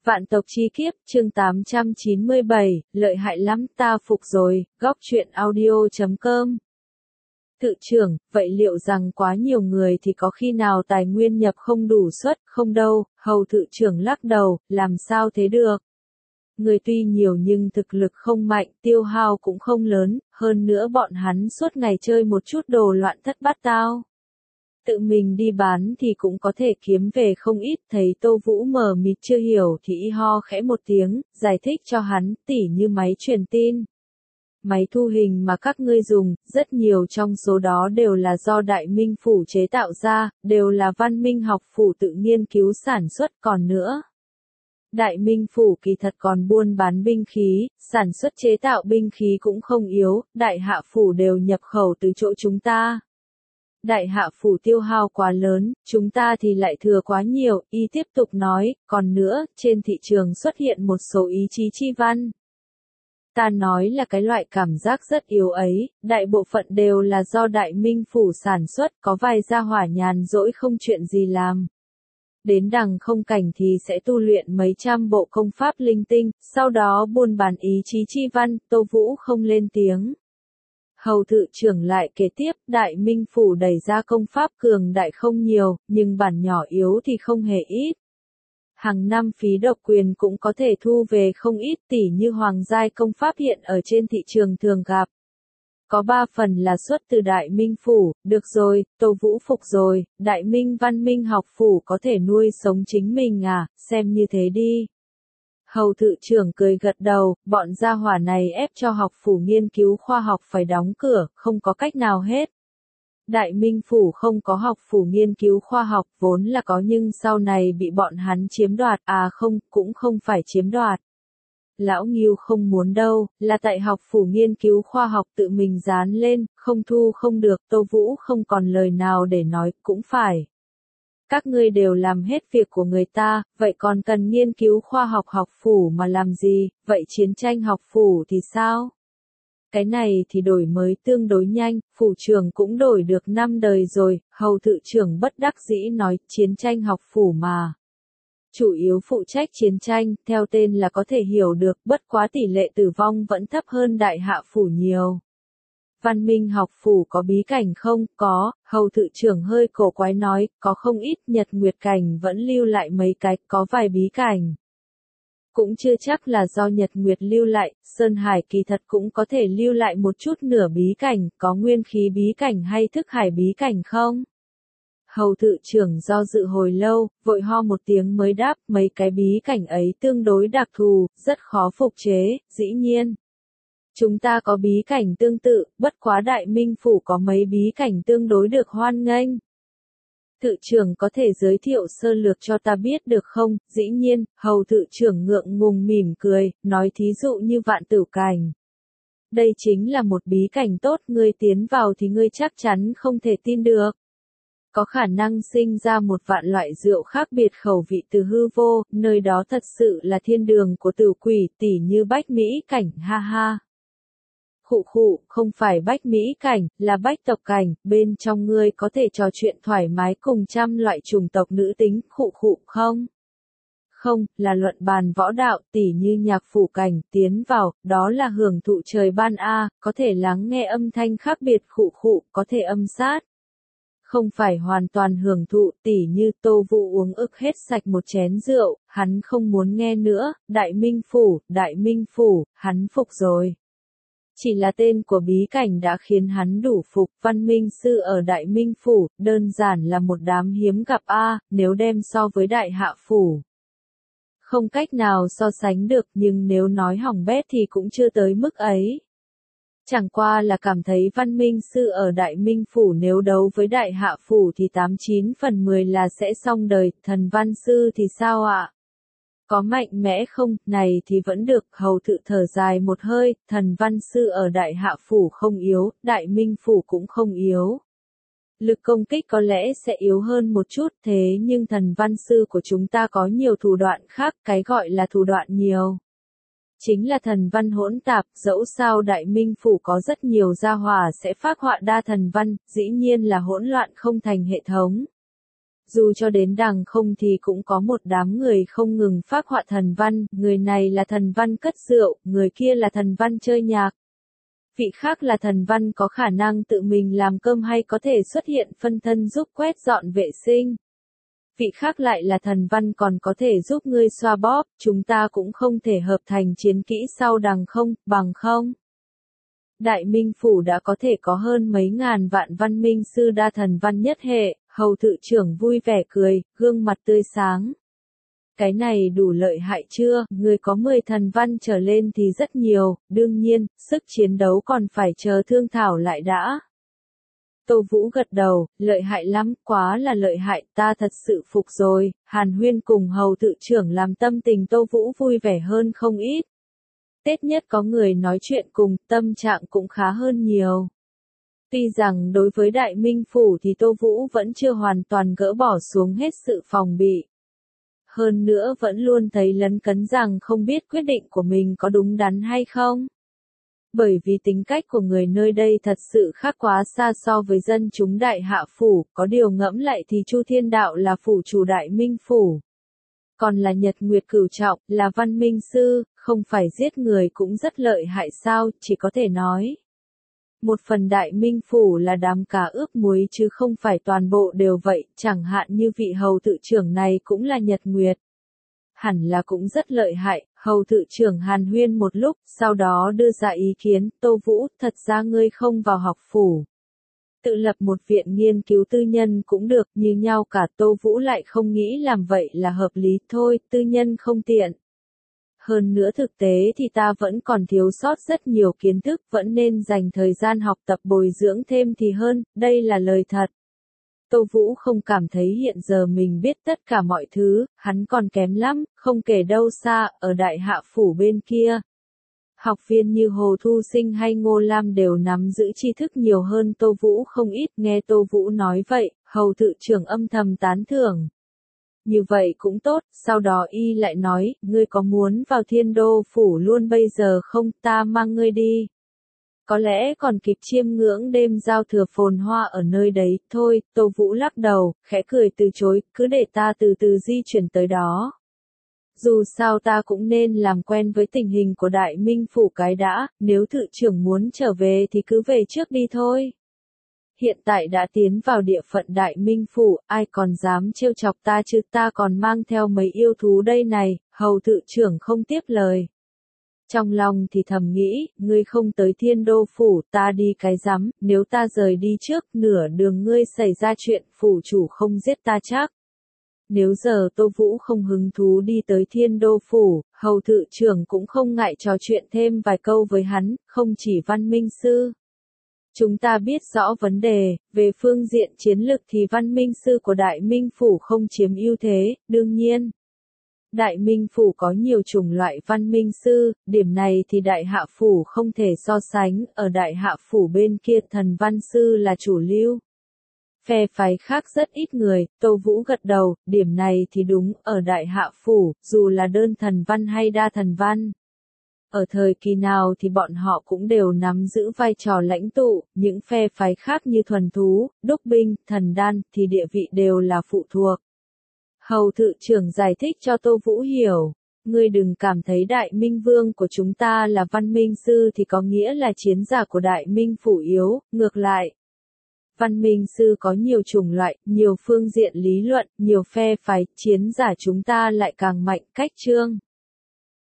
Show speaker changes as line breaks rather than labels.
Vạn tộc chi kiếp, chương 897, lợi hại lắm, ta phục rồi, góc truyện audio.com. Tự trưởng, vậy liệu rằng quá nhiều người thì có khi nào tài nguyên nhập không đủ suất, không đâu, hầu thự trưởng lắc đầu, làm sao thế được. Người tuy nhiều nhưng thực lực không mạnh, tiêu hao cũng không lớn, hơn nữa bọn hắn suốt ngày chơi một chút đồ loạn thất bát tao. Tự mình đi bán thì cũng có thể kiếm về không ít, thấy Tô Vũ mờ mịt chưa hiểu thì y ho khẽ một tiếng, giải thích cho hắn, tỉ như máy truyền tin. Máy thu hình mà các ngươi dùng, rất nhiều trong số đó đều là do Đại Minh Phủ chế tạo ra, đều là Văn Minh học phủ tự nghiên cứu sản xuất còn nữa. Đại Minh Phủ kỳ thật còn buôn bán binh khí, sản xuất chế tạo binh khí cũng không yếu, Đại Hạ Phủ đều nhập khẩu từ chỗ chúng ta. Đại Hạ Phủ tiêu hao quá lớn, chúng ta thì lại thừa quá nhiều, y tiếp tục nói, còn nữa, trên thị trường xuất hiện một số ý chí chi văn. Ta nói là cái loại cảm giác rất yếu ấy, đại bộ phận đều là do Đại Minh Phủ sản xuất, có vài gia hỏa nhàn rỗi không chuyện gì làm. Đến đằng không cảnh thì sẽ tu luyện mấy trăm bộ công pháp linh tinh, sau đó buôn bán ý chí chi văn, Tô Vũ không lên tiếng. Hầu thự trưởng lại kể tiếp, Đại Minh Phủ đẩy ra công pháp cường đại không nhiều, nhưng bản nhỏ yếu thì không hề ít. Hàng năm phí độc quyền cũng có thể thu về không ít, tỉ như hoàng giai công pháp hiện ở trên thị trường thường gặp. Có 3 phần là xuất từ Đại Minh Phủ, được rồi, Tô Vũ phục rồi, Đại Minh Văn Minh học phủ có thể nuôi sống chính mình à, xem như thế đi. Hầu thự trưởng cười gật đầu, bọn gia hỏa này ép cho học phủ nghiên cứu khoa học phải đóng cửa, không có cách nào hết. Đại Minh Phủ không có học phủ nghiên cứu khoa học vốn là có nhưng sau này bị bọn hắn chiếm đoạt, à không, cũng không phải chiếm đoạt. Lão Ngưu không muốn đâu, là tại học phủ nghiên cứu khoa học tự mình dán lên, không thu không được, Tô Vũ không còn lời nào để nói, cũng phải. Các ngươi đều làm hết việc của người ta, vậy còn cần nghiên cứu khoa học học phủ mà làm gì, vậy chiến tranh học phủ thì sao? Cái này thì đổi mới tương đối nhanh, phủ trưởng cũng đổi được 5 đời rồi, hầu thự trưởng bất đắc dĩ nói, chiến tranh học phủ mà. Chủ yếu phụ trách chiến tranh, theo tên là có thể hiểu được, bất quá tỷ lệ tử vong vẫn thấp hơn Đại Hạ Phủ nhiều. Văn Minh học phủ có bí cảnh không? Có, hầu thự trưởng hơi cổ quái nói, có không ít, Nhật Nguyệt cảnh vẫn lưu lại mấy cái, có vài bí cảnh. Cũng chưa chắc là do Nhật Nguyệt lưu lại, Sơn Hải kỳ thật cũng có thể lưu lại một chút nửa bí cảnh, có nguyên khí bí cảnh hay thức hải bí cảnh không? Hầu thự trưởng do dự hồi lâu, vội ho một tiếng mới đáp, mấy cái bí cảnh ấy tương đối đặc thù, rất khó phục chế, dĩ nhiên. Chúng ta có bí cảnh tương tự, bất quá Đại Minh Phủ có mấy bí cảnh tương đối được hoan nghênh. Thự trưởng có thể giới thiệu sơ lược cho ta biết được không? Dĩ nhiên, hầu thự trưởng ngượng ngùng mỉm cười, nói thí dụ như Vạn Tử Cảnh. Đây chính là một bí cảnh tốt, ngươi tiến vào thì ngươi chắc chắn không thể tin được. Có khả năng sinh ra một vạn loại rượu khác biệt khẩu vị từ hư vô, nơi đó thật sự là thiên đường của tử quỷ, tỉ như Bách Mỹ cảnh, ha ha. Khụ khụ, không phải Bách Mỹ cảnh, là Bách tộc cảnh, bên trong ngươi có thể trò chuyện thoải mái cùng trăm loại chủng tộc nữ tính, khụ khụ không? Không, là luận bàn võ đạo, tỉ như Nhạc Phủ cảnh, tiến vào, đó là hưởng thụ trời ban a, có thể lắng nghe âm thanh khác biệt, khụ khụ, có thể âm sát. Không phải hoàn toàn hưởng thụ, tỉ như Tô Vũ uống ức hết sạch một chén rượu, hắn không muốn nghe nữa, Đại Minh Phủ, hắn phục rồi. Chỉ là tên của bí cảnh đã khiến hắn đủ phục, Văn Minh Sư ở Đại Minh Phủ, đơn giản là một đám hiếm gặp a, nếu đem so với Đại Hạ Phủ. Không cách nào so sánh được, nhưng nếu nói hỏng bét thì cũng chưa tới mức ấy. Chẳng qua là cảm thấy Văn Minh Sư ở Đại Minh Phủ nếu đấu với Đại Hạ Phủ thì 89 phần 10 là sẽ xong đời, Thần Văn Sư thì sao ạ? Có mạnh mẽ không, này thì vẫn được, hầu thự thở dài một hơi, Thần Văn Sư ở Đại Hạ Phủ không yếu, Đại Minh Phủ cũng không yếu. Lực công kích có lẽ sẽ yếu hơn một chút, thế nhưng Thần Văn Sư của chúng ta có nhiều thủ đoạn khác, cái gọi là thủ đoạn nhiều. Chính là thần văn hỗn tạp, dẫu sao Đại Minh Phủ có rất nhiều gia hỏa sẽ phác họa đa thần văn, dĩ nhiên là hỗn loạn không thành hệ thống. Dù cho đến đằng không thì cũng có một đám người không ngừng phác họa thần văn, người này là thần văn cất rượu, người kia là thần văn chơi nhạc. Vị khác là thần văn có khả năng tự mình làm cơm hay có thể xuất hiện phân thân giúp quét dọn vệ sinh. Vị khác lại là thần văn còn có thể giúp ngươi xoa bóp, chúng ta cũng không thể hợp thành chiến kỹ sau đằng không, bằng không. Đại Minh Phủ đã có thể có hơn mấy ngàn vạn văn minh sư đa thần văn nhất hệ, hầu thự trưởng vui vẻ cười, gương mặt tươi sáng. Cái này đủ lợi hại chưa, người có 10 thần văn trở lên thì rất nhiều, đương nhiên, sức chiến đấu còn phải chờ thương thảo lại đã. Tô Vũ gật đầu, lợi hại lắm, quá là lợi hại, ta thật sự phục rồi, Hàn Huyên cùng hầu tự trưởng làm tâm tình Tô Vũ vui vẻ hơn không ít. Tết nhất có người nói chuyện cùng, tâm trạng cũng khá hơn nhiều. Tuy rằng đối với Đại Minh Phủ thì Tô Vũ vẫn chưa hoàn toàn gỡ bỏ xuống hết sự phòng bị. Hơn nữa vẫn luôn thấy lấn cấn rằng không biết quyết định của mình có đúng đắn hay không. Bởi vì tính cách của người nơi đây thật sự khác quá xa so với dân chúng Đại Hạ Phủ, có điều ngẫm lại thì Chu Thiên Đạo là phủ chủ Đại Minh Phủ. Còn là Nhật Nguyệt Cửu Trọng, là văn minh sư, không phải giết người cũng rất lợi hại sao, chỉ có thể nói. Một phần Đại Minh Phủ là đám cá ướp muối chứ không phải toàn bộ đều vậy, chẳng hạn như vị hầu tự trưởng này cũng là Nhật Nguyệt. Hẳn là cũng rất lợi hại, hầu tự trưởng Hàn Huyên một lúc, sau đó đưa ra ý kiến, Tô Vũ, thật ra ngươi không vào học phủ. Tự lập một viện nghiên cứu tư nhân cũng được, như nhau cả Tô Vũ lại không nghĩ làm vậy là hợp lý thôi, tư nhân không tiện. Hơn nữa thực tế thì ta vẫn còn thiếu sót rất nhiều kiến thức, vẫn nên dành thời gian học tập bồi dưỡng thêm thì hơn, đây là lời thật. Tô Vũ không cảm thấy hiện giờ mình biết tất cả mọi thứ, hắn còn kém lắm, không kể đâu xa, ở Đại Hạ Phủ bên kia. Học viên như Hồ Thu Sinh hay Ngô Lam đều nắm giữ tri thức nhiều hơn Tô Vũ không ít, nghe Tô Vũ nói vậy, hầu tự trưởng âm thầm tán thưởng. Như vậy cũng tốt, sau đó y lại nói, ngươi có muốn vào Thiên Đô Phủ luôn bây giờ không, ta mang ngươi đi. Có lẽ còn kịp chiêm ngưỡng đêm giao thừa phồn hoa ở nơi đấy, thôi, Tô Vũ lắc đầu, khẽ cười từ chối, cứ để ta từ từ di chuyển tới đó. Dù sao ta cũng nên làm quen với tình hình của Đại Minh Phủ cái đã, nếu thự trưởng muốn trở về thì cứ về trước đi thôi. Hiện tại đã tiến vào địa phận Đại Minh Phủ, ai còn dám trêu chọc ta chứ, ta còn mang theo mấy yêu thú đây này, hầu thự trưởng không tiếp lời. Trong lòng thì thầm nghĩ, ngươi không tới Thiên Đô Phủ, ta đi cái rắm, nếu ta rời đi trước, nửa đường ngươi xảy ra chuyện, phủ chủ không giết ta chắc. Nếu giờ Tô Vũ không hứng thú đi tới Thiên Đô Phủ, hầu thự trưởng cũng không ngại trò chuyện thêm vài câu với hắn, không chỉ văn minh sư. Chúng ta biết rõ vấn đề, về phương diện chiến lực thì văn minh sư của Đại Minh Phủ không chiếm ưu thế, đương nhiên. Đại Minh Phủ có nhiều chủng loại văn minh sư, điểm này thì Đại Hạ Phủ không thể so sánh, ở Đại Hạ Phủ bên kia thần văn sư là chủ lưu. Phe phái khác rất ít người, Tô Vũ gật đầu, điểm này thì đúng, ở Đại Hạ Phủ, dù là đơn thần văn hay đa thần văn. Ở thời kỳ nào thì bọn họ cũng đều nắm giữ vai trò lãnh tụ, những phe phái khác như thuần thú, đúc binh, thần đan thì địa vị đều là phụ thuộc. Hầu thự trưởng giải thích cho Tô Vũ hiểu, ngươi đừng cảm thấy Đại Minh Vương của chúng ta là văn minh sư thì có nghĩa là chiến giả của Đại Minh Phủ yếu, ngược lại. Văn minh sư có nhiều chủng loại, nhiều phương diện lý luận, nhiều phe phái, chiến giả chúng ta lại càng mạnh, cách chương.